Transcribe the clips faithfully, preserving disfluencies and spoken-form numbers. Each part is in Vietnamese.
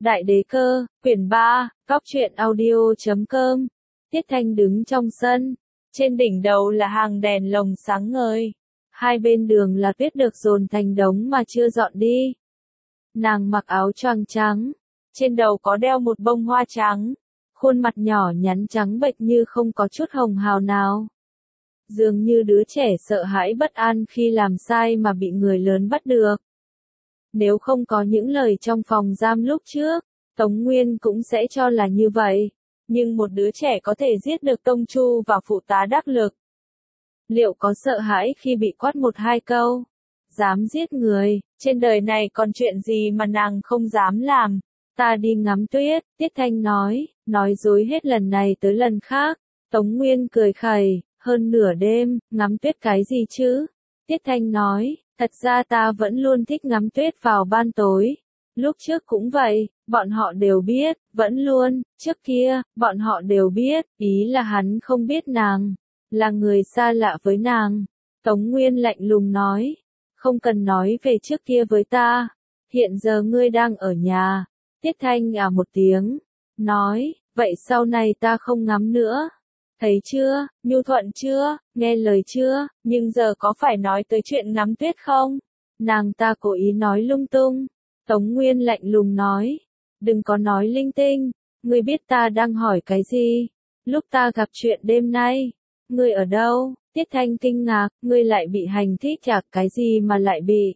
Đại đế cơ, quyển ba, góc truyện audio chấm com. Tiết Thanh đứng trong sân, trên đỉnh đầu là hàng đèn lồng sáng ngời. Hai bên đường là tuyết được dồn thành đống mà chưa dọn đi. Nàng mặc áo choàng trắng, trên đầu có đeo một bông hoa trắng, khuôn mặt nhỏ nhắn trắng bệch như không có chút hồng hào nào. Dường như đứa trẻ sợ hãi bất an khi làm sai mà bị người lớn bắt được. Nếu không có những lời trong phòng giam lúc trước, Tống Nguyên cũng sẽ cho là như vậy. Nhưng một đứa trẻ có thể giết được công chu và phụ tá đắc lực. Liệu có sợ hãi khi bị quát một hai câu? Dám giết người, trên đời này còn chuyện gì mà nàng không dám làm? Ta đi ngắm tuyết, Tiết Thanh nói, nói dối hết lần này tới lần khác. Tống Nguyên cười khẩy, hơn nửa đêm, ngắm tuyết cái gì chứ? Tiết Thanh nói, thật ra ta vẫn luôn thích ngắm tuyết vào ban tối. Lúc trước cũng vậy, bọn họ đều biết, vẫn luôn, trước kia, bọn họ đều biết, ý là hắn không biết nàng, là người xa lạ với nàng. Tống Nguyên lạnh lùng nói, không cần nói về trước kia với ta, hiện giờ ngươi đang ở nhà. Tiết Thanh à một tiếng, nói, vậy sau này ta không ngắm nữa. Thấy chưa, nhu thuận chưa, nghe lời chưa, nhưng giờ có phải nói tới chuyện ngắm tuyết không? Nàng ta cố ý nói lung tung. Tống Nguyên lạnh lùng nói, đừng có nói linh tinh, ngươi biết ta đang hỏi cái gì? Lúc ta gặp chuyện đêm nay, ngươi ở đâu? Tiết Thanh kinh ngạc, ngươi lại bị hành thích chạc cái gì mà lại bị?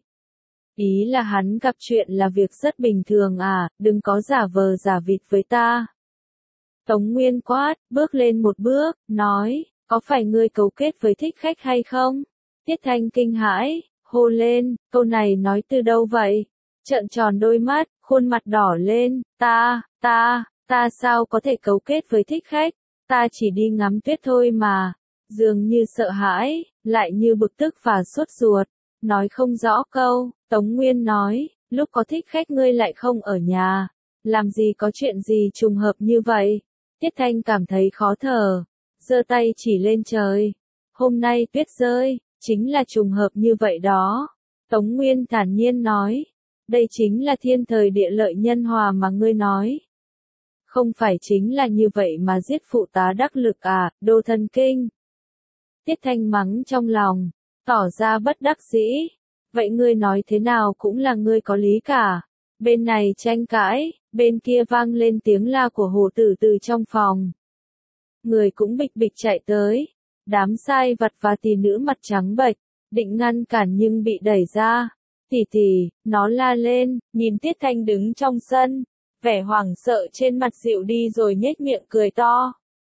Ý là hắn gặp chuyện là việc rất bình thường à, đừng có giả vờ giả vịt với ta. Tống Nguyên quát, bước lên một bước, nói, có phải ngươi cấu kết với thích khách hay không? Tiết Thanh kinh hãi, hô lên, câu này nói từ đâu vậy? Trợn tròn đôi mắt, khuôn mặt đỏ lên, ta, ta, ta sao có thể cấu kết với thích khách? Ta chỉ đi ngắm tuyết thôi mà. Dường như sợ hãi, lại như bực tức và sốt ruột. Nói không rõ câu, Tống Nguyên nói, lúc có thích khách ngươi lại không ở nhà. Làm gì có chuyện gì trùng hợp như vậy? Tiết Thanh cảm thấy khó thở, giơ tay chỉ lên trời. Hôm nay tuyết rơi, chính là trùng hợp như vậy đó. Tống Nguyên thản nhiên nói, đây chính là thiên thời địa lợi nhân hòa mà ngươi nói. Không phải chính là như vậy mà giết phụ tá đắc lực à, đồ thần kinh. Tiết Thanh mắng trong lòng, tỏ ra bất đắc dĩ. Vậy ngươi nói thế nào cũng là ngươi có lý cả. Bên này tranh cãi, bên kia vang lên tiếng la của Hồ Tử từ trong phòng. Người cũng bịch bịch chạy tới. Đám sai vặt và tỷ nữ mặt trắng bệch, định ngăn cản nhưng bị đẩy ra. Tỷ tỷ, nó la lên, nhìn Tiết Thanh đứng trong sân. Vẻ hoảng sợ trên mặt dịu đi rồi nhếch miệng cười to.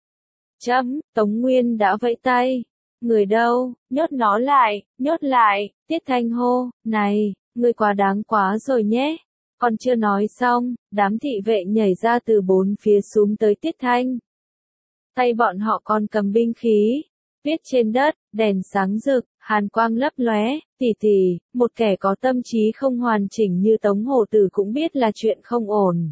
Chấm, Tống Nguyên đã vẫy tay. Người đâu, nhốt nó lại, nhốt lại, Tiết Thanh hô, này, ngươi quá đáng quá rồi nhé. Còn chưa nói xong, đám thị vệ nhảy ra từ bốn phía xuống tới Tiết Thanh. Tay bọn họ còn cầm binh khí, viết trên đất, đèn sáng rực, hàn quang lấp lóe, tỷ tỷ, một kẻ có tâm trí không hoàn chỉnh như Tống Hổ Tử cũng biết là chuyện không ổn.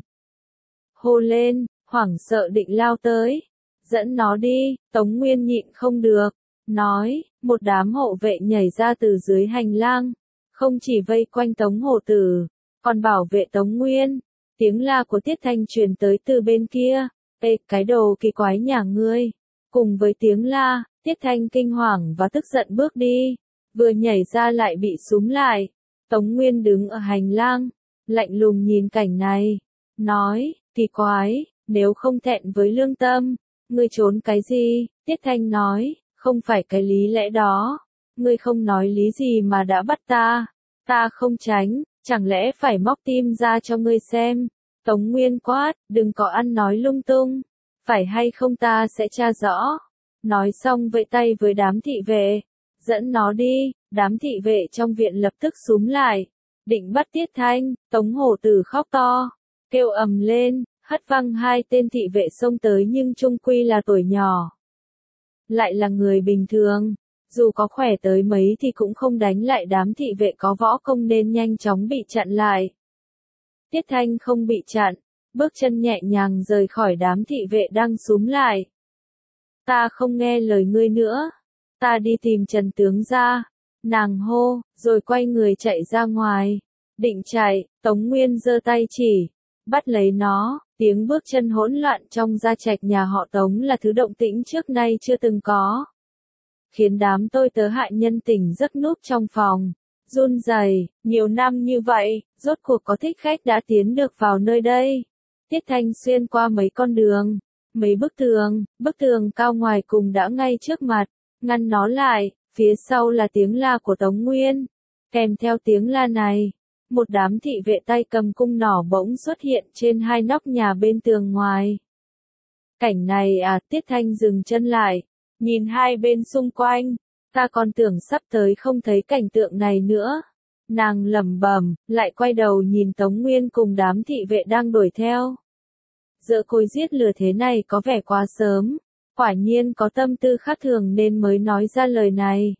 Hô lên, hoảng sợ định lao tới, dẫn nó đi, Tống Nguyên nhịn không được, nói, một đám hộ vệ nhảy ra từ dưới hành lang, không chỉ vây quanh Tống Hổ Tử, còn bảo vệ Tống Nguyên. Tiếng la của Tiết Thanh truyền tới từ bên kia, ê, cái đồ kỳ quái nhà ngươi. Cùng với tiếng la, Tiết Thanh kinh hoàng và tức giận bước đi, vừa nhảy ra lại bị súm lại. Tống Nguyên đứng ở hành lang, lạnh lùng nhìn cảnh này, nói, kỳ quái, nếu không thẹn với lương tâm, ngươi trốn cái gì? Tiết Thanh nói, không phải cái lý lẽ đó, ngươi không nói lý gì mà đã bắt ta, ta không tránh, chẳng lẽ phải móc tim ra cho ngươi xem? Tống Nguyên quát, đừng có ăn nói lung tung, phải hay không ta sẽ tra rõ. Nói xong vẫy tay với đám thị vệ, dẫn nó đi. Đám thị vệ trong viện lập tức xúm lại, định bắt Tiết Thanh. Tống Hổ Tử khóc to, kêu ầm lên, hất văng hai tên thị vệ xông tới nhưng chung quy là tuổi nhỏ. Lại là người bình thường, dù có khỏe tới mấy thì cũng không đánh lại đám thị vệ có võ công nên nhanh chóng bị chặn lại. Tiết Thanh không bị chặn, bước chân nhẹ nhàng rời khỏi đám thị vệ đang xúm lại. Ta không nghe lời ngươi nữa, ta đi tìm Trần tướng ra. Nàng hô, rồi quay người chạy ra ngoài. Định chạy, Tống Nguyên giơ tay chỉ. bắt lấy nó, tiếng bước chân hỗn loạn trong gia trạch nhà họ Tống là thứ động tĩnh trước nay chưa từng có. Khiến đám tôi tớ hại nhân tình giấc núp trong phòng, run rẩy, nhiều năm như vậy, rốt cuộc có thích khách đã tiến được vào nơi đây. Tiết Thanh xuyên qua mấy con đường, mấy bức tường, bức tường cao ngoài cùng đã ngay trước mặt, ngăn nó lại, phía sau là tiếng la của Tống Nguyên. Kèm theo tiếng la này, một đám thị vệ tay cầm cung nỏ bỗng xuất hiện trên hai nóc nhà bên tường ngoài. Cảnh này à, Tiết Thanh dừng chân lại, nhìn hai bên xung quanh, ta còn tưởng sắp tới không thấy cảnh tượng này nữa. Nàng lẩm bẩm, lại quay đầu nhìn Tống Nguyên cùng đám thị vệ đang đuổi theo. Dỡ côi giết lừa thế này có vẻ quá sớm, quả nhiên có tâm tư khác thường nên mới nói ra lời này.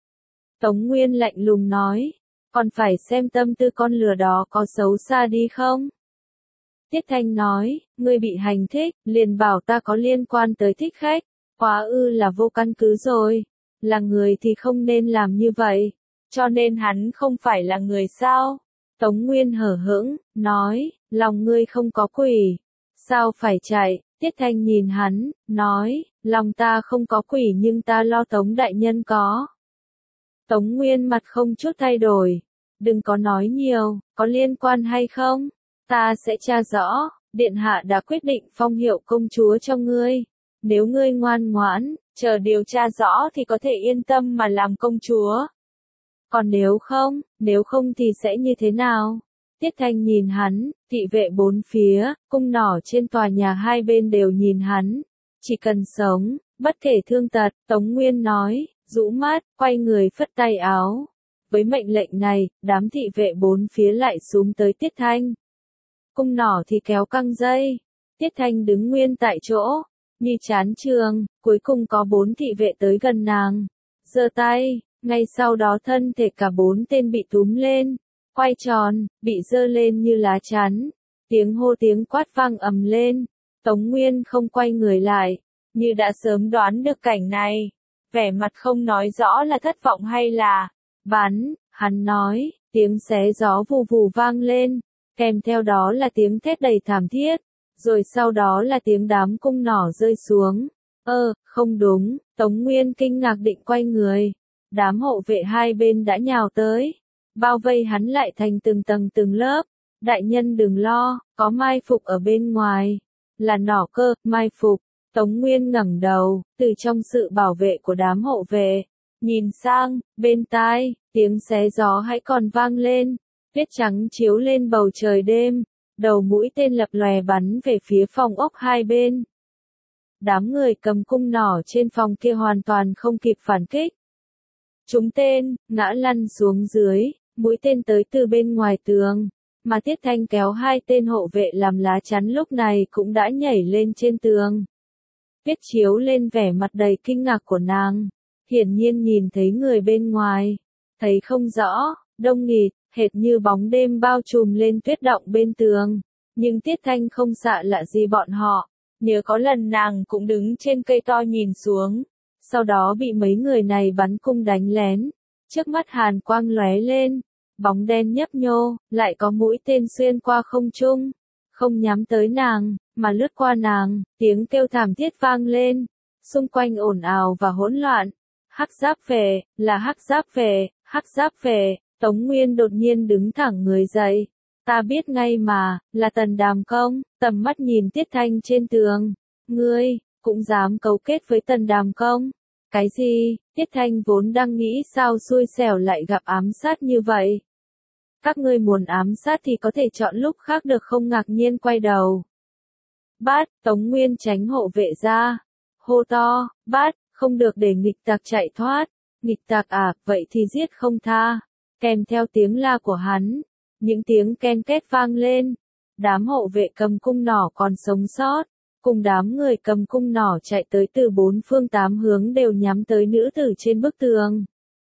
Tống Nguyên lạnh lùng nói, còn phải xem tâm tư con lừa đó có xấu xa đi không? Tiết Thanh nói, ngươi bị hành thích, liền bảo ta có liên quan tới thích khách, quá ư là vô căn cứ rồi, là người thì không nên làm như vậy, cho nên hắn không phải là người sao? Tống Nguyên hở hững, nói, lòng ngươi không có quỷ, sao phải chạy? Tiết Thanh nhìn hắn, nói, lòng ta không có quỷ nhưng ta lo Tống đại nhân có. Tống Nguyên mặt không chút thay đổi, đừng có nói nhiều, có liên quan hay không? Ta sẽ tra rõ, điện hạ đã quyết định phong hiệu công chúa cho ngươi. Nếu ngươi ngoan ngoãn, chờ điều tra rõ thì có thể yên tâm mà làm công chúa. Còn nếu không, nếu không thì sẽ như thế nào? Tiết Thanh nhìn hắn, thị vệ bốn phía, cung nỏ trên tòa nhà hai bên đều nhìn hắn. Chỉ cần sống, bất kể thương tật, Tống Nguyên nói, rũ mắt, quay người phất tay áo. Với mệnh lệnh này, đám thị vệ bốn phía lại xuống tới Tiết Thanh. Cung nỏ thì kéo căng dây. Tiết Thanh đứng nguyên tại chỗ, như chán trường, cuối cùng có bốn thị vệ tới gần nàng. Giơ tay, ngay sau đó thân thể cả bốn tên bị túm lên, quay tròn, bị giơ lên như lá chắn. Tiếng hô tiếng quát vang ầm lên. Tống Nguyên không quay người lại, như đã sớm đoán được cảnh này. Vẻ mặt không nói rõ là thất vọng hay là bắn, hắn nói, tiếng xé gió vù vù vang lên, kèm theo đó là tiếng thét đầy thảm thiết, rồi sau đó là tiếng đám cung nỏ rơi xuống. Ơ, không đúng, Tống Nguyên kinh ngạc định quay người, đám hộ vệ hai bên đã nhào tới, bao vây hắn lại thành từng tầng từng lớp. Đại nhân đừng lo, có mai phục ở bên ngoài, là nỏ cơ, mai phục. Tống Nguyên ngẩng đầu, từ trong sự bảo vệ của đám hộ vệ, nhìn sang, bên tai, tiếng xé gió hãy còn vang lên, tuyết trắng chiếu lên bầu trời đêm, đầu mũi tên lập lòe bắn về phía phòng ốc hai bên. Đám người cầm cung nỏ trên phòng kia hoàn toàn không kịp phản kích. Trúng tên, ngã lăn xuống dưới, mũi tên tới từ bên ngoài tường, mà Tiết Thanh kéo hai tên hộ vệ làm lá chắn lúc này cũng đã nhảy lên trên tường. Tuyết chiếu lên vẻ mặt đầy kinh ngạc của nàng, hiển nhiên nhìn thấy người bên ngoài, thấy không rõ, đông nghịt, hệt như bóng đêm bao trùm lên tuyết động bên tường, nhưng Tiết Thanh không xạ lạ gì bọn họ, nhớ có lần nàng cũng đứng trên cây to nhìn xuống, sau đó bị mấy người này bắn cung đánh lén, trước mắt hàn quang lóe lên, bóng đen nhấp nhô, lại có mũi tên xuyên qua không trung, không nhắm tới nàng, mà lướt qua nàng, tiếng kêu thảm thiết vang lên, xung quanh ồn ào và hỗn loạn. Hắc giáp về, là hắc giáp về, hắc giáp về, Tống Nguyên đột nhiên đứng thẳng người dậy. Ta biết ngay mà, là Tần Đàm Công, tầm mắt nhìn Tiết Thanh trên tường. Ngươi, cũng dám cấu kết với Tần Đàm Công. Cái gì, Tiết Thanh vốn đang nghĩ sao xui xẻo lại gặp ám sát như vậy. Các ngươi muốn ám sát thì có thể chọn lúc khác được không, ngạc nhiên quay đầu. Bát, Tống Nguyên tránh hộ vệ ra. Hô to, bát, không được để nghịch tặc chạy thoát. Nghịch tặc à, vậy thì giết không tha. Kèm theo tiếng la của hắn, những tiếng ken két vang lên. Đám hộ vệ cầm cung nỏ còn sống sót, cùng đám người cầm cung nỏ chạy tới từ bốn phương tám hướng đều nhắm tới nữ tử trên bức tường.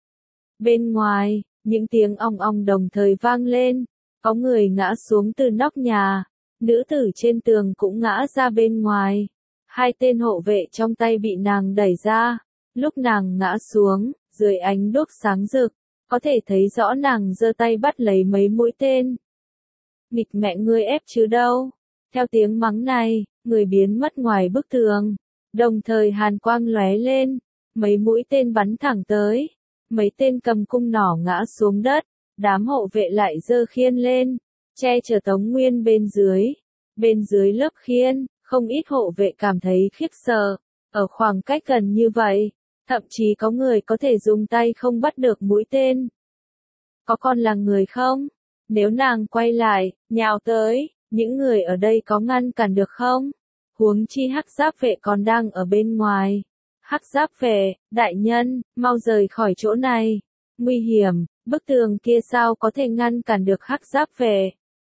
Bên ngoài, những tiếng ong ong đồng thời vang lên, có người ngã xuống từ nóc nhà, nữ tử trên tường cũng ngã ra bên ngoài. Hai tên hộ vệ trong tay bị nàng đẩy ra, lúc nàng ngã xuống, dưới ánh đuốc sáng rực, có thể thấy rõ nàng giơ tay bắt lấy mấy mũi tên. Nghịch mẹ ngươi ép chứ đâu, Theo tiếng mắng này, người biến mất ngoài bức tường. Đồng thời hàn quang lóe lên, mấy mũi tên bắn thẳng tới. Mấy tên cầm cung nỏ ngã xuống đất, đám hộ vệ lại giơ khiên lên, che chở Tống Nguyên bên dưới. Bên dưới lớp khiên, không ít hộ vệ cảm thấy khiếp sợ, ở khoảng cách gần như vậy, thậm chí có người có thể dùng tay không bắt được mũi tên. Có còn là người không? Nếu nàng quay lại, nhào tới, những người ở đây có ngăn cản được không? Huống chi hắc giáp vệ còn đang ở bên ngoài. Hắc giáp vệ, đại nhân, mau rời khỏi chỗ này. Nguy hiểm, bức tường kia sao có thể ngăn cản được hắc giáp vệ.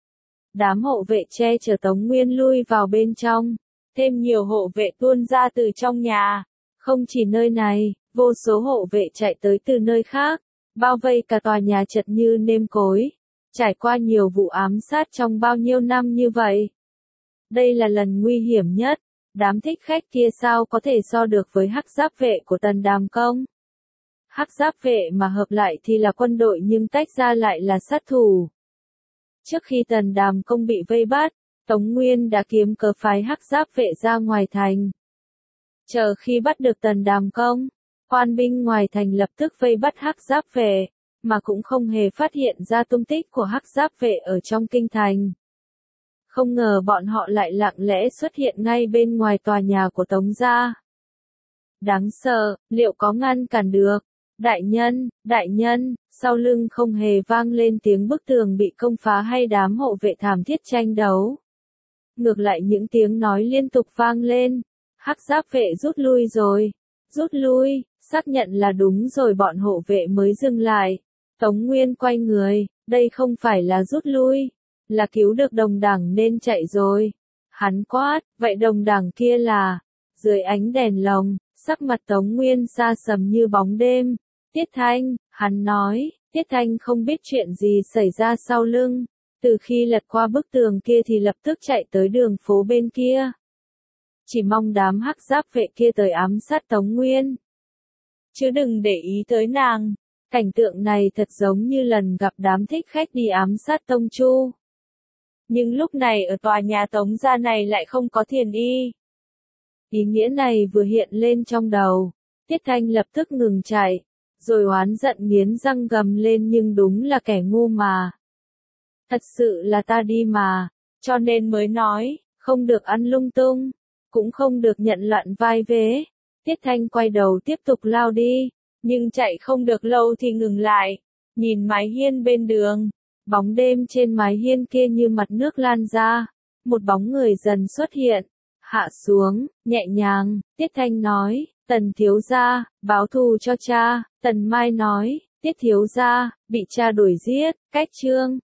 Đám hộ vệ che chở Tống Nguyên lui vào bên trong. Thêm nhiều hộ vệ tuôn ra từ trong nhà. Không chỉ nơi này, vô số hộ vệ chạy tới từ nơi khác. Bao vây cả tòa nhà chật như nêm cối. Trải qua nhiều vụ ám sát trong bao nhiêu năm như vậy. Đây là lần nguy hiểm nhất. Đám thích khách kia sao có thể so được với hắc giáp vệ của Tần Đàm Công. Hắc giáp vệ mà hợp lại thì là quân đội nhưng tách ra lại là sát thủ. Trước khi Tần Đàm Công bị vây bắt, Tống Nguyên đã kiếm cớ phái hắc giáp vệ ra ngoài thành. Chờ khi bắt được Tần Đàm Công, quan binh ngoài thành lập tức vây bắt hắc giáp vệ, mà cũng không hề phát hiện ra tung tích của hắc giáp vệ ở trong kinh thành. Không ngờ bọn họ lại lặng lẽ xuất hiện ngay bên ngoài tòa nhà của Tống gia. Đáng sợ, liệu có ngăn cản được? Đại nhân, đại nhân, sau lưng không hề vang lên tiếng bức tường bị công phá hay đám hộ vệ thảm thiết tranh đấu. Ngược lại những tiếng nói liên tục vang lên. Hắc giáp vệ rút lui rồi. Rút lui, xác nhận là đúng rồi bọn hộ vệ mới dừng lại. Tống Nguyên quay người, đây không phải là rút lui, là cứu được đồng đẳng nên chạy rồi. Hắn quát, vậy đồng đẳng kia là, dưới ánh đèn lồng, sắc mặt Tống Nguyên xa sầm như bóng đêm. Tiết Thanh, hắn nói, Tiết Thanh không biết chuyện gì xảy ra sau lưng. Từ khi lật qua bức tường kia thì lập tức chạy tới đường phố bên kia. Chỉ mong đám hắc giáp vệ kia tới ám sát Tống Nguyên. Chứ đừng để ý tới nàng. Cảnh tượng này thật giống như lần gặp đám thích khách đi ám sát Tông Chu. Nhưng lúc này ở tòa nhà Tống gia này lại không có Thiền Y. Ý nghĩa này vừa hiện lên trong đầu. Tiết Thanh lập tức ngừng chạy. Rồi oán giận nghiến răng gầm lên nhưng đúng là kẻ ngu mà. Thật sự là ta đi mà. Cho nên mới nói, không được ăn lung tung. Cũng không được nhận loạn vai vế. Tiết Thanh quay đầu tiếp tục lao đi. Nhưng chạy không được lâu thì ngừng lại. Nhìn mái hiên bên đường. Bóng đêm trên mái hiên kia như mặt nước lan ra. Một bóng người dần xuất hiện. Hạ xuống, nhẹ nhàng, Tiết Thanh nói, Tần thiếu gia, báo thù cho cha. Tần Mai nói, Tiết thiếu gia, bị cha đuổi giết, cách chương.